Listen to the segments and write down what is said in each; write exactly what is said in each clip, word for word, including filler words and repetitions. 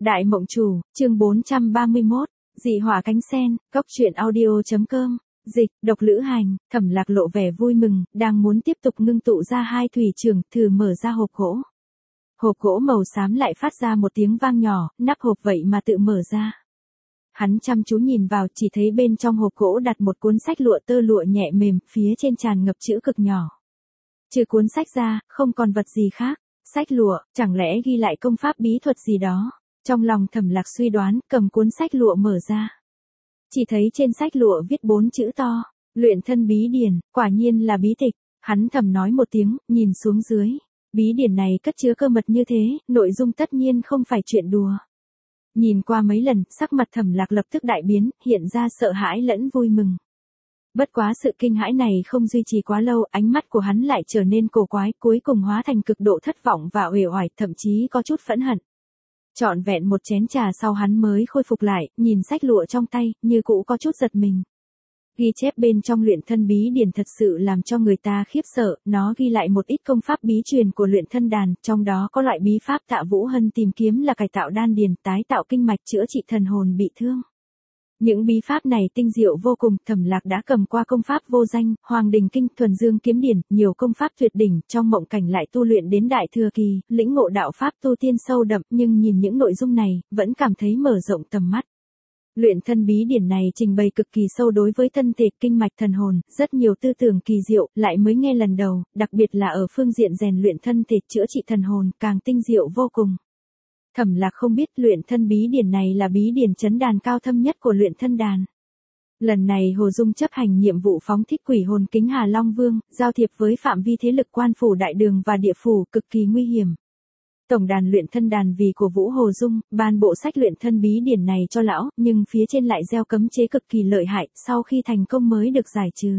Đại Mộng Chủ, chương bốn trăm ba mươi mốt, Dị hỏa cánh sen, cốc truyện audio chấm com, dịch, độc lữ hành, Thẩm Lạc lộ vẻ vui mừng, đang muốn tiếp tục ngưng tụ ra hai thủy trường, thử mở ra hộp gỗ. Hộp gỗ màu xám lại phát ra một tiếng vang nhỏ, nắp hộp vậy mà tự mở ra. Hắn chăm chú nhìn vào, chỉ thấy bên trong hộp gỗ đặt một cuốn sách lụa tơ lụa nhẹ mềm, phía trên tràn ngập chữ cực nhỏ. Trừ cuốn sách ra, không còn vật gì khác. Sách lụa, chẳng lẽ ghi lại công pháp bí thuật gì đó? Trong lòng Thẩm Lạc suy đoán, cầm cuốn sách lụa mở ra. Chỉ thấy trên sách lụa viết bốn chữ to, luyện thân bí điển, quả nhiên là bí tịch. Hắn thầm nói một tiếng, nhìn xuống dưới. Bí điển này cất chứa cơ mật như thế, nội dung tất nhiên không phải chuyện đùa. Nhìn qua mấy lần, sắc mặt Thẩm Lạc lập tức đại biến, hiện ra sợ hãi lẫn vui mừng. Bất quá sự kinh hãi này không duy trì quá lâu, ánh mắt của hắn lại trở nên cổ quái, cuối cùng hóa thành cực độ thất vọng và uể oải, thậm chí có chút phẫn hận. Trọn vẹn một chén trà sau hắn mới khôi phục lại, nhìn sách lụa trong tay, như cũ có chút giật mình. Ghi chép bên trong luyện thân bí điển thật sự làm cho người ta khiếp sợ, nó ghi lại một ít công pháp bí truyền của luyện thân đàn, trong đó có loại bí pháp Tạ Vũ Hân tìm kiếm là cải tạo đan điền, tái tạo kinh mạch, chữa trị thần hồn bị thương. Những bí pháp này tinh diệu vô cùng, Thẩm Lạc đã cầm qua công pháp vô danh, Hoàng Đình Kinh, Thuần Dương Kiếm Điển, nhiều công pháp tuyệt đỉnh, trong mộng cảnh lại tu luyện đến đại thừa kỳ, lĩnh ngộ đạo pháp tu tiên sâu đậm, nhưng nhìn những nội dung này, vẫn cảm thấy mở rộng tầm mắt. Luyện thân bí điển này trình bày cực kỳ sâu đối với thân thể, kinh mạch, thần hồn, rất nhiều tư tưởng kỳ diệu, lại mới nghe lần đầu, đặc biệt là ở phương diện rèn luyện thân thể, chữa trị thần hồn, càng tinh diệu vô cùng. Thẩm Lạc không biết luyện thân bí điển này là bí điển chấn đàn cao thâm nhất của luyện thân đàn. Lần này Hồ Dung chấp hành nhiệm vụ phóng thích quỷ hồn kính Hà Long Vương, giao thiệp với phạm vi thế lực quan phủ đại đường và địa phủ cực kỳ nguy hiểm. Tổng đàn luyện thân đàn vì cổ vũ Hồ Dung, ban bộ sách luyện thân bí điển này cho lão, nhưng phía trên lại gieo cấm chế cực kỳ lợi hại, sau khi thành công mới được giải trừ.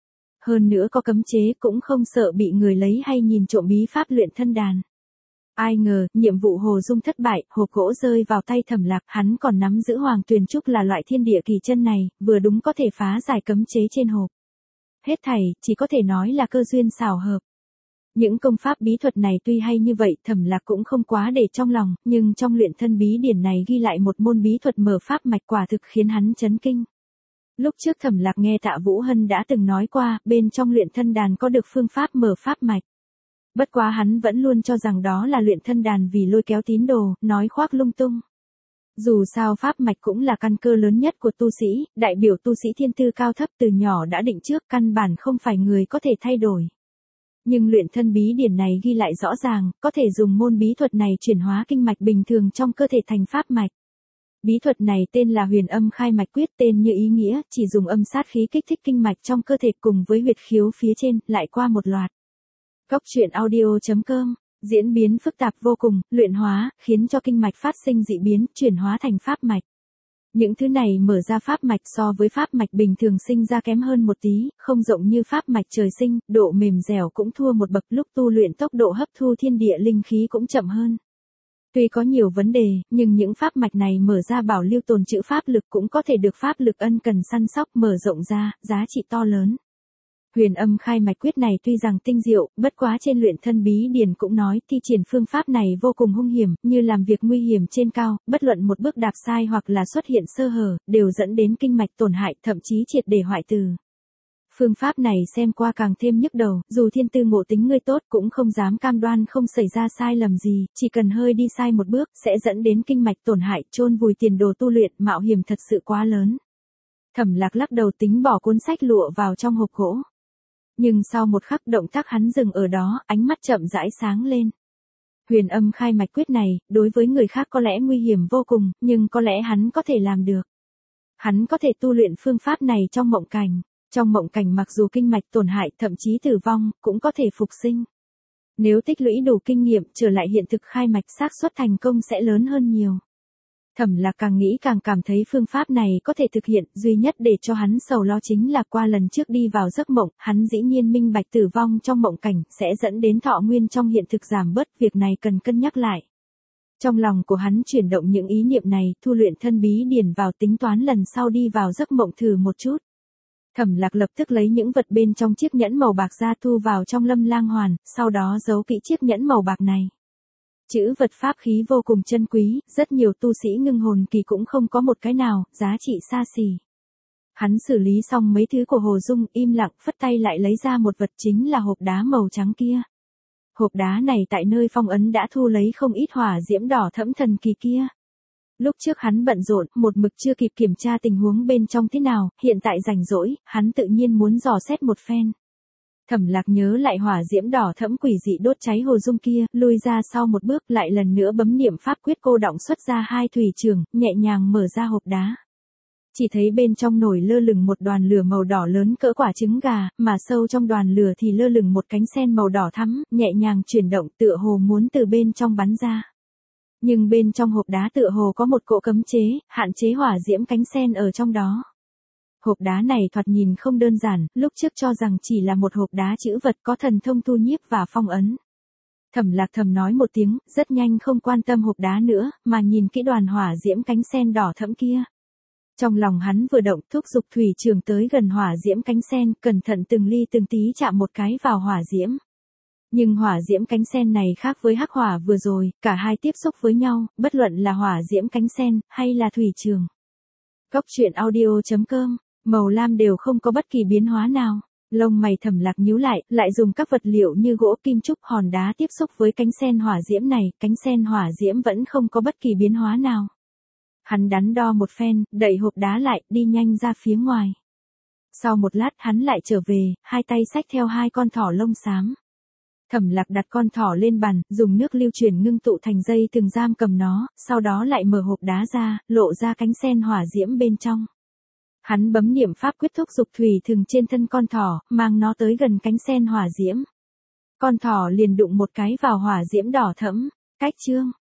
Hơn nữa có cấm chế cũng không sợ bị người lấy hay nhìn trộm bí pháp luyện thân đàn. Ai ngờ, nhiệm vụ Hồ Dung thất bại, hộp gỗ rơi vào tay Thẩm Lạc, hắn còn nắm giữ Hoàng Tuyền Trúc là loại thiên địa kỳ chân này, vừa đúng có thể phá giải cấm chế trên hộp. Hết thảy, chỉ có thể nói là cơ duyên xảo hợp. Những công pháp bí thuật này tuy hay như vậy, Thẩm Lạc cũng không quá để trong lòng, nhưng trong luyện thân bí điển này ghi lại một môn bí thuật mở pháp mạch quả thực khiến hắn chấn kinh. Lúc trước Thẩm Lạc nghe Tạ Vũ Hân đã từng nói qua, bên trong luyện thân đàn có được phương pháp mở pháp mạch. Bất quá hắn vẫn luôn cho rằng đó là luyện thân đàn vì lôi kéo tín đồ, nói khoác lung tung. Dù sao pháp mạch cũng là căn cơ lớn nhất của tu sĩ, đại biểu tu sĩ thiên tư cao thấp từ nhỏ đã định trước, căn bản không phải người có thể thay đổi. Nhưng luyện thân bí điển này ghi lại rõ ràng, có thể dùng môn bí thuật này chuyển hóa kinh mạch bình thường trong cơ thể thành pháp mạch. Bí thuật này tên là Huyền Âm Khai Mạch Quyết, tên như ý nghĩa, chỉ dùng âm sát khí kích thích kinh mạch trong cơ thể cùng với huyệt khiếu phía trên, lại qua một loạt. Cốc truyện audio chấm com, diễn biến phức tạp vô cùng, luyện hóa, khiến cho kinh mạch phát sinh dị biến, chuyển hóa thành pháp mạch. Những thứ này mở ra pháp mạch so với pháp mạch bình thường sinh ra kém hơn một tí, không rộng như pháp mạch trời sinh, độ mềm dẻo cũng thua một bậc, lúc tu luyện tốc độ hấp thu thiên địa linh khí cũng chậm hơn. Tuy có nhiều vấn đề, nhưng những pháp mạch này mở ra bảo lưu tồn trữ pháp lực cũng có thể được pháp lực ân cần săn sóc mở rộng ra, giá trị to lớn. Huyền Âm Khai Mạch Quyết này tuy rằng tinh diệu, bất quá trên luyện thân bí điển cũng nói thi triển phương pháp này vô cùng hung hiểm, như làm việc nguy hiểm trên cao, bất luận một bước đạp sai hoặc là xuất hiện sơ hở, đều dẫn đến kinh mạch tổn hại, thậm chí triệt để hoại tử. Phương pháp này xem qua càng thêm nhức đầu, dù thiên tư ngộ tính ngươi tốt cũng không dám cam đoan không xảy ra sai lầm gì, chỉ cần hơi đi sai một bước, sẽ dẫn đến kinh mạch tổn hại, chôn vùi tiền đồ tu luyện, mạo hiểm thật sự quá lớn. Thẩm Lạc lắc đầu tính bỏ cuốn sách lụa vào trong hộp gỗ. Nhưng sau một khắc động tác hắn dừng ở đó, ánh mắt chậm rãi sáng lên. Huyền Âm Khai Mạch Quyết này, đối với người khác có lẽ nguy hiểm vô cùng, nhưng có lẽ hắn có thể làm được. Hắn có thể tu luyện phương pháp này trong mộng cảnh. Trong mộng cảnh mặc dù kinh mạch tổn hại, thậm chí tử vong, cũng có thể phục sinh. Nếu tích lũy đủ kinh nghiệm, trở lại hiện thực khai mạch, xác suất thành công sẽ lớn hơn nhiều. Thẩm Lạc càng nghĩ càng cảm thấy phương pháp này có thể thực hiện, duy nhất để cho hắn sầu lo chính là qua lần trước đi vào giấc mộng, hắn dĩ nhiên minh bạch tử vong trong mộng cảnh sẽ dẫn đến thọ nguyên trong hiện thực giảm bớt, việc này cần cân nhắc lại. Trong lòng của hắn chuyển động những ý niệm này, thu luyện thân bí điển vào tính toán lần sau đi vào giấc mộng thử một chút. Thẩm Lạc lập tức lấy những vật bên trong chiếc nhẫn màu bạc ra thu vào trong Lâm Lang Hoàn, sau đó giấu kỹ chiếc nhẫn màu bạc này. Chữ vật pháp khí vô cùng chân quý, rất nhiều tu sĩ ngưng hồn kỳ cũng không có một cái nào, giá trị xa xỉ. Hắn xử lý xong mấy thứ của Hồ Dung, im lặng phất tay lại lấy ra một vật, chính là hộp đá màu trắng kia. Hộp đá này tại nơi phong ấn đã thu lấy không ít hỏa diễm đỏ thẫm thần kỳ kia. Lúc trước hắn bận rộn, một mực chưa kịp kiểm tra tình huống bên trong thế nào, hiện tại rảnh rỗi, hắn tự nhiên muốn dò xét một phen. Thẩm Lạc nhớ lại hỏa diễm đỏ thẫm quỷ dị đốt cháy Hồ Dung kia, lui ra sau một bước, lại lần nữa bấm niệm pháp quyết cô động xuất ra hai thủy trường, nhẹ nhàng mở ra hộp đá. Chỉ thấy bên trong nổi lơ lửng một đoàn lửa màu đỏ lớn cỡ quả trứng gà, mà sâu trong đoàn lửa thì lơ lửng một cánh sen màu đỏ thắm, nhẹ nhàng chuyển động tựa hồ muốn từ bên trong bắn ra. Nhưng bên trong hộp đá tựa hồ có một cỗ cấm chế, hạn chế hỏa diễm cánh sen ở trong đó. Hộp đá này thoạt nhìn không đơn giản, lúc trước cho rằng chỉ là một hộp đá chữ vật có thần thông thu nhiếp và phong ấn. Thẩm Lạc thầm nói một tiếng, rất nhanh không quan tâm hộp đá nữa, mà nhìn kỹ đoàn hỏa diễm cánh sen đỏ thẫm kia. Trong lòng hắn vừa động, thúc giục thủy trường tới gần hỏa diễm cánh sen, cẩn thận từng ly từng tí chạm một cái vào hỏa diễm. Nhưng hỏa diễm cánh sen này khác với hắc hỏa vừa rồi, cả hai tiếp xúc với nhau, bất luận là hỏa diễm cánh sen, hay là thủy trường. Góc truyện audio chấm com, màu lam đều không có bất kỳ biến hóa nào. Lông mày Thẩm Lạc nhíu lại, lại dùng các vật liệu như gỗ, kim trúc, hòn đá tiếp xúc với cánh sen hỏa diễm này, cánh sen hỏa diễm vẫn không có bất kỳ biến hóa nào. Hắn đắn đo một phen, đậy hộp đá lại, đi nhanh ra phía ngoài. Sau một lát hắn lại trở về, hai tay xách theo hai con thỏ lông xám. Thẩm Lạc đặt con thỏ lên bàn, dùng nước lưu chuyển ngưng tụ thành dây từng giam cầm nó, sau đó lại mở hộp đá ra, lộ ra cánh sen hỏa diễm bên trong. Hắn bấm niệm pháp quyết thúc giục thủy thường trên thân con thỏ, mang nó tới gần cánh sen hỏa diễm. Con thỏ liền đụng một cái vào hỏa diễm đỏ thẫm. Cách chương